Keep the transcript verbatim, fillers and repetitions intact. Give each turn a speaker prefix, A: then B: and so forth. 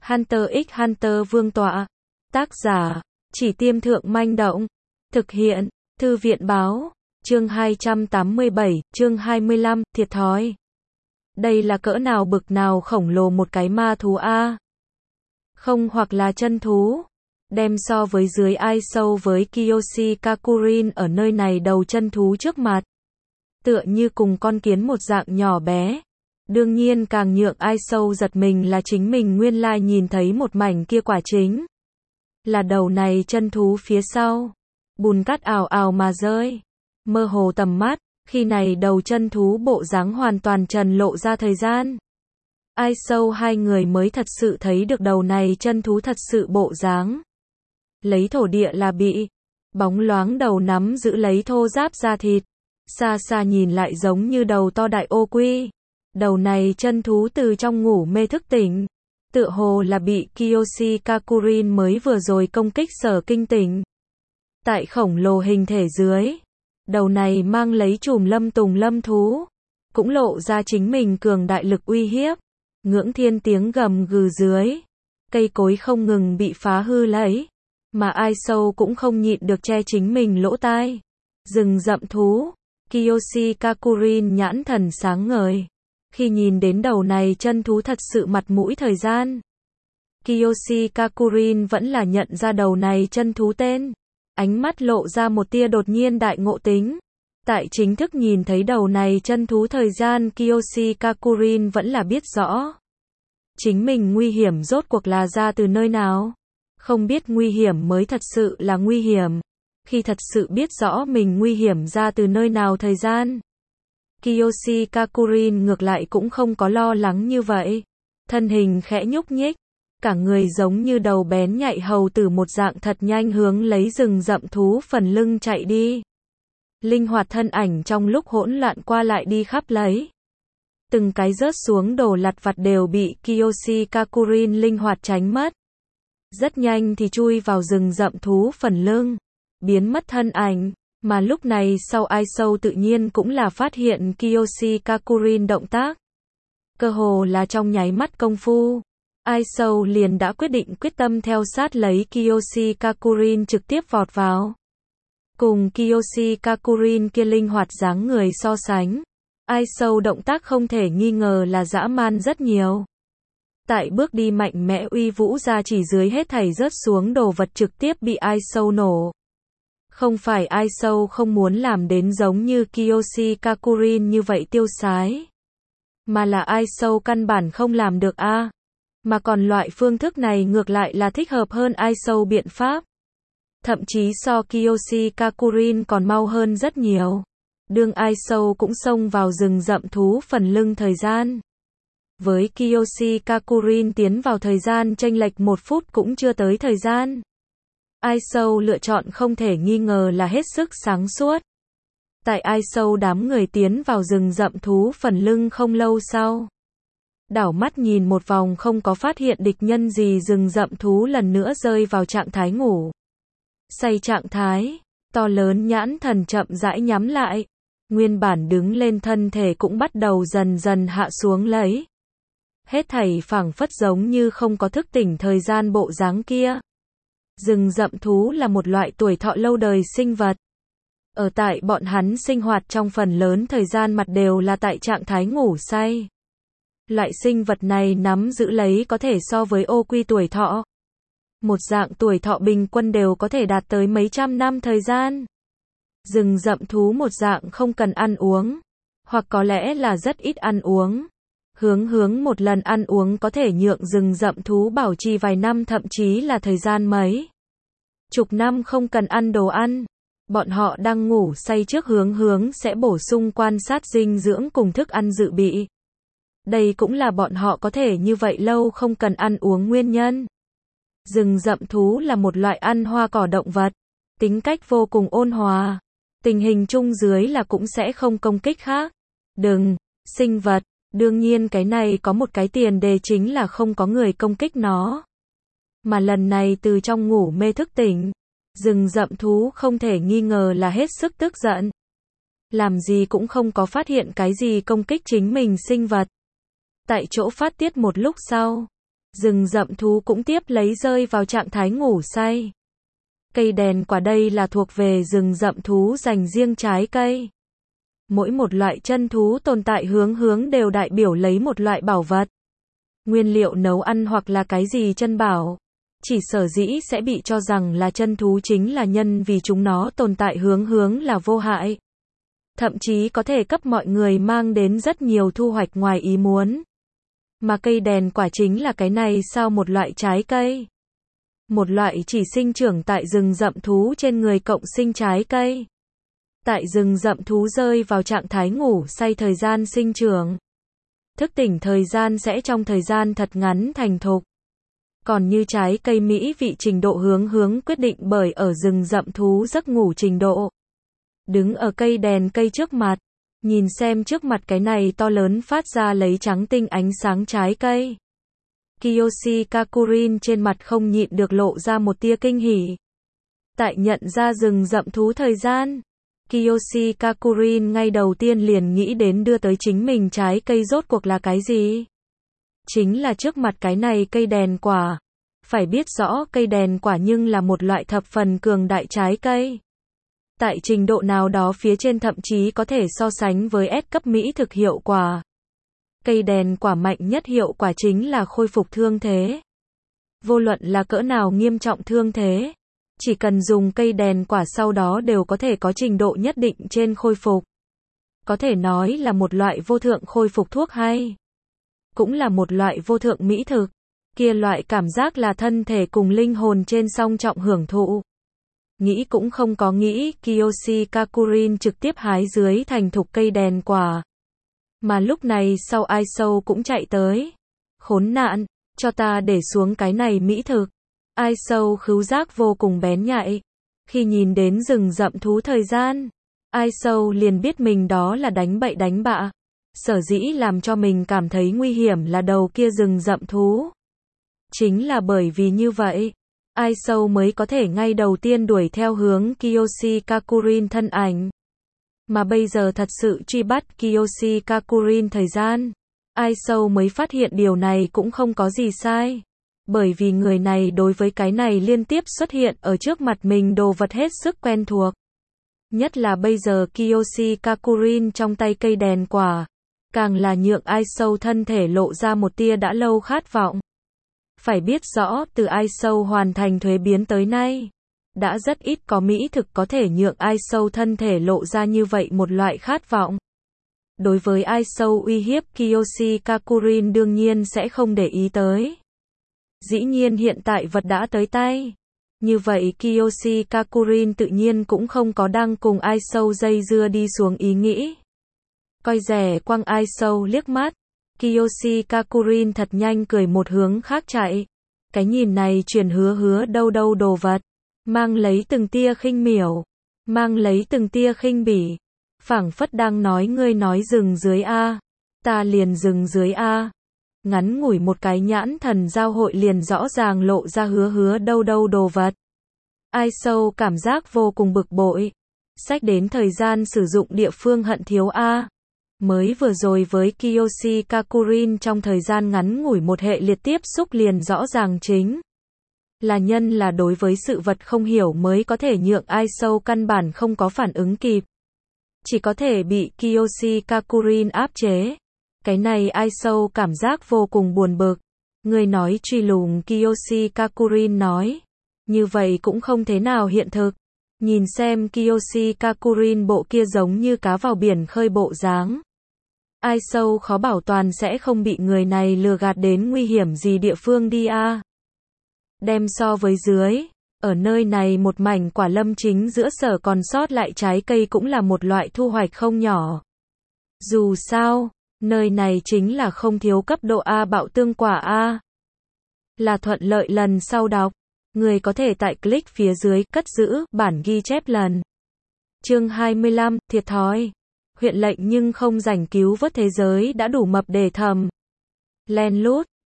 A: Hunter x Hunter Vương tọa. Tác giả, Chỉ Tiêm Thượng Manh Động. Thực hiện, Thư viện báo. Chương hai trăm tám mươi bảy, chương hai mươi lăm, thiệt thòi. Đây là cỡ nào bực nào khổng lồ một cái ma thú a. Không hoặc là chân thú. Đem so với dưới ai sâu với Kiyoshi Kakurin ở nơi này đầu chân thú trước mặt. Tựa như cùng con kiến một dạng nhỏ bé. Đương nhiên càng nhượng ai sâu giật mình là chính mình nguyên lai nhìn thấy một mảnh kia quả chính. Là đầu này chân thú phía sau. Bùn cát ào ào mà rơi. Mơ hồ tầm mắt, khi này đầu chân thú bộ dáng hoàn toàn trần lộ ra thời gian. Ai sâu hai người mới thật sự thấy được đầu này chân thú thật sự bộ dáng. Lấy thổ địa là bị. Bóng loáng đầu nắm giữ lấy thô ráp da thịt. Xa xa nhìn lại giống như đầu to đại ô quy. Đầu này chân thú từ trong ngủ mê thức tỉnh. Tựa hồ là bị Kiyoshi Kakurin mới vừa rồi công kích sở kinh tỉnh. Tại khổng lồ hình thể dưới. Đầu này mang lấy chùm lâm tùng lâm thú. Cũng lộ ra chính mình cường đại lực uy hiếp. Ngưỡng thiên tiếng gầm gừ dưới. Cây cối không ngừng bị phá hư lấy. Mà ai sâu cũng không nhịn được che chính mình lỗ tai. Rừng rậm thú. Kiyoshi Kakurin nhãn thần sáng ngời. Khi nhìn đến đầu này chân thú thật sự mặt mũi thời gian. Kiyoshi Kakurin vẫn là nhận ra đầu này chân thú tên. Ánh mắt lộ ra một tia đột nhiên đại ngộ tính. Tại chính thức nhìn thấy đầu này chân thú thời gian Kiyoshi Kakurin vẫn là biết rõ. Chính mình nguy hiểm rốt cuộc là ra từ nơi nào. Không biết nguy hiểm mới thật sự là nguy hiểm. Khi thật sự biết rõ mình nguy hiểm ra từ nơi nào thời gian. Kiyoshi Kakurin ngược lại cũng không có lo lắng như vậy. Thân hình khẽ nhúc nhích. Cả người giống như đầu bén nhạy hầu tử một dạng thật nhanh hướng lấy rừng rậm thú phần lưng chạy đi. Linh hoạt thân ảnh trong lúc hỗn loạn qua lại đi khắp lấy. Từng cái rớt xuống đồ lặt vặt đều bị Kiyoshi Kakurin linh hoạt tránh mất. Rất nhanh thì chui vào rừng rậm thú phần lưng. Biến mất thân ảnh. Mà lúc này sau ai sâu tự nhiên cũng là phát hiện Kiyoshi Kakurin động tác. Cơ hồ là trong nháy mắt công phu. Ai sâu liền đã quyết định quyết tâm theo sát lấy Kiyoshi Kakurin trực tiếp vọt vào. Cùng Kiyoshi Kakurin kia linh hoạt dáng người so sánh. Ai sâu động tác không thể nghi ngờ là dã man rất nhiều. Tại bước đi mạnh mẽ uy vũ ra chỉ dưới hết thảy rớt xuống đồ vật trực tiếp bị ai sâu nổ. Không phải ai sâu không muốn làm đến giống như Kiyoshi Kakurin như vậy tiêu sái. Mà là ai sâu căn bản không làm được a. À. Mà còn loại phương thức này ngược lại là thích hợp hơn ai sâu biện pháp. Thậm chí so Kiyoshi Kakurin còn mau hơn rất nhiều. Đương ai sâu cũng xông vào rừng rậm thú phần lưng thời gian. Với Kiyoshi Kakurin tiến vào thời gian chênh lệch một phút cũng chưa tới thời gian. Ai sâu lựa chọn không thể nghi ngờ là hết sức sáng suốt. Tại ai sâu đám người tiến vào rừng rậm thú phần lưng không lâu sau. Đảo mắt nhìn một vòng không có phát hiện địch nhân gì rừng rậm thú lần nữa rơi vào trạng thái ngủ. Say trạng thái, to lớn nhãn thần chậm rãi nhắm lại. Nguyên bản đứng lên thân thể cũng bắt đầu dần dần hạ xuống lấy. Hết thảy phảng phất giống như không có thức tỉnh thời gian bộ dáng kia. Rừng rậm thú là một loại tuổi thọ lâu đời sinh vật. Ở tại bọn hắn sinh hoạt trong phần lớn thời gian mặt đều là tại trạng thái ngủ say. Loại sinh vật này nắm giữ lấy có thể so với ô quy tuổi thọ. Một dạng tuổi thọ bình quân đều có thể đạt tới mấy trăm năm thời gian. Rừng rậm thú một dạng không cần ăn uống. Hoặc có lẽ là rất ít ăn uống. Hướng hướng một lần ăn uống có thể nhượng rừng rậm thú bảo trì vài năm thậm chí là thời gian mấy. Chục năm không cần ăn đồ ăn. Bọn họ đang ngủ say trước hướng hướng sẽ bổ sung quan sát dinh dưỡng cùng thức ăn dự bị. Đây cũng là bọn họ có thể như vậy lâu không cần ăn uống nguyên nhân. Rừng rậm thú là một loại ăn hoa cỏ động vật. Tính cách vô cùng ôn hòa. Tình hình chung dưới là cũng sẽ không công kích khác. Đừng, sinh vật. Đương nhiên cái này có một cái tiền đề chính là không có người công kích nó. Mà lần này từ trong ngủ mê thức tỉnh. Rừng rậm thú không thể nghi ngờ là hết sức tức giận. Làm gì cũng không có phát hiện cái gì công kích chính mình sinh vật. Tại chỗ phát tiết một lúc sau. Rừng rậm thú cũng tiếp lấy rơi vào trạng thái ngủ say. Cây đèn quả đây là thuộc về rừng rậm thú dành riêng trái cây. Mỗi một loại chân thú tồn tại hướng hướng đều đại biểu lấy một loại bảo vật. Nguyên liệu nấu ăn hoặc là cái gì chân bảo. Chỉ sở dĩ sẽ bị cho rằng là chân thú chính là nhân vì chúng nó tồn tại hướng hướng là vô hại. Thậm chí có thể cấp mọi người mang đến rất nhiều thu hoạch ngoài ý muốn. Mà cây đèn quả chính là cái này sao một loại trái cây. Một loại chỉ sinh trưởng tại rừng rậm thú trên người cộng sinh trái cây. Tại rừng rậm thú rơi vào trạng thái ngủ say thời gian sinh trưởng. Thức tỉnh thời gian sẽ trong thời gian thật ngắn thành thục. Còn như trái cây mỹ vị trình độ hướng hướng quyết định bởi ở rừng rậm thú giấc ngủ trình độ. Đứng ở cây đèn cây trước mặt, nhìn xem trước mặt cái này to lớn phát ra lấy trắng tinh ánh sáng trái cây. Kiyoshi Kakurin trên mặt không nhịn được lộ ra một tia kinh hỉ. Tại nhận ra rừng rậm thú thời gian, Kiyoshi Kakurin ngay đầu tiên liền nghĩ đến đưa tới chính mình trái cây rốt cuộc là cái gì? Chính là trước mặt cái này cây đèn quả. Phải biết rõ cây đèn quả nhưng là một loại thập phần cường đại trái cây. Tại trình độ nào đó phía trên thậm chí có thể so sánh với S cấp mỹ thực hiệu quả. Cây đèn quả mạnh nhất hiệu quả chính là khôi phục thương thế. Vô luận là cỡ nào nghiêm trọng thương thế, chỉ cần dùng cây đèn quả sau đó đều có thể có trình độ nhất định trên khôi phục. Có thể nói là một loại vô thượng khôi phục thuốc hay. Cũng là một loại vô thượng mỹ thực. Kia loại cảm giác là thân thể cùng linh hồn trên song trọng hưởng thụ. Nghĩ cũng không có nghĩ, Kiyoshi Kakurin trực tiếp hái dưới thành thục cây đèn quả. Mà lúc này sau ai sâu cũng chạy tới. Khốn nạn, cho ta để xuống cái này mỹ thực. Ai sâu khứu giác vô cùng bén nhạy. Khi nhìn đến rừng rậm thú thời gian, ai sâu liền biết mình đó là đánh bậy đánh bạ. Sở dĩ làm cho mình cảm thấy nguy hiểm là đầu kia rừng rậm thú. Chính là bởi vì như vậy, ai sâu mới có thể ngay đầu tiên đuổi theo hướng Kiyoshi Kakurin thân ảnh. Mà bây giờ thật sự truy bắt Kiyoshi Kakurin thời gian, ai sâu mới phát hiện điều này cũng không có gì sai. Bởi vì người này đối với cái này liên tiếp xuất hiện ở trước mặt mình đồ vật hết sức quen thuộc. Nhất là bây giờ Kiyoshi Kakurin trong tay cây đèn quả, càng là nhượng ai sâu thân thể lộ ra một tia đã lâu khát vọng. Phải biết rõ từ ai sâu hoàn thành thuế biến tới nay, đã rất ít có mỹ thực có thể nhượng ai sâu thân thể lộ ra như vậy một loại khát vọng. Đối với ai sâu uy hiếp Kiyoshi Kakurin đương nhiên sẽ không để ý tới. Dĩ nhiên hiện tại vật đã tới tay. Như vậy Kiyoshi Kakurin tự nhiên cũng không có đang cùng ai sâu dây dưa đi xuống ý nghĩ. Coi rẻ quăng ai sâu liếc mắt. Kiyoshi Kakurin thật nhanh cười một hướng khác chạy. Cái nhìn này truyền hứa hứa đâu đâu đồ vật. Mang lấy từng tia khinh miểu. Mang lấy từng tia khinh bỉ. Phảng phất đang nói ngươi nói dừng dưới A. Ta liền dừng dưới A. Ngắn ngủi một cái nhãn thần giao hội liền rõ ràng lộ ra hứa hứa đâu đâu đồ vật. Ai sâu cảm giác vô cùng bực bội. Sách đến thời gian sử dụng địa phương hận thiếu A. Mới vừa rồi với Kiyoshi Kakurin trong thời gian ngắn ngủi một hệ liệt tiếp xúc liền rõ ràng chính là nhân là đối với sự vật không hiểu mới có thể nhượng ai sâu căn bản không có phản ứng kịp. Chỉ có thể bị Kiyoshi Kakurin áp chế. Cái này ai sâu cảm giác vô cùng buồn bực. Người nói truy lùng Kiyoshi Kakurin nói. Như vậy cũng không thế nào hiện thực. Nhìn xem Kiyoshi Kakurin bộ kia giống như cá vào biển khơi bộ dáng. Ai sâu khó bảo toàn sẽ không bị người này lừa gạt đến nguy hiểm gì địa phương đi a. Đem so với dưới, ở nơi này một mảnh quả lâm chính giữa sở còn sót lại trái cây cũng là một loại thu hoạch không nhỏ. Dù sao, nơi này chính là không thiếu cấp độ A bạo tương quả A. Là thuận lợi lần sau đọc. Người có thể tại click phía dưới cất giữ bản ghi chép lần. Chương hai mươi lăm, thiệt thòi. Huyện lệnh nhưng không rảnh cứu vớt thế giới đã đủ mập để thầm. Len lút,